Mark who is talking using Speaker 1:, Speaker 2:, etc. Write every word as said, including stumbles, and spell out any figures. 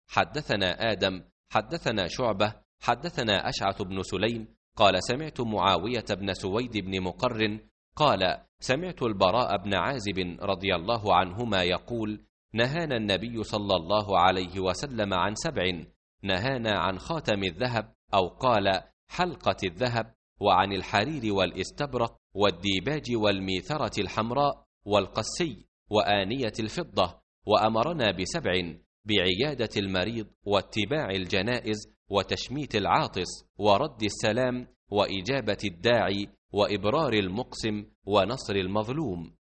Speaker 1: حدثنا آدم حدثنا شعبة حدثنا أشعث بن سليم قال سمعت معاوية بن سويد بن مقرن قال سمعت البراء بن عازب رضي الله عنهما يقول نهانا النبي صلى الله عليه وسلم عن سبع، نهانا عن خاتم الذهب أو قال حلقة الذهب، وعن الحرير والاستبرق والديباج والميثرة الحمراء والقسي وآنية الفضة، وأمرنا بسبع: بعيادة المريض واتباع الجنائز وتشميت العاطس ورد السلام وإجابة الداعي وإبرار المقسم ونصر المظلوم.